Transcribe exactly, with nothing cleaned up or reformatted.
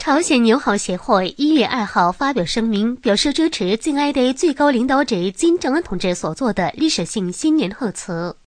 朝鲜友好协会一月二号发表声明，表示支持敬爱的最高领导者金正恩同志所做的历史性新年贺词。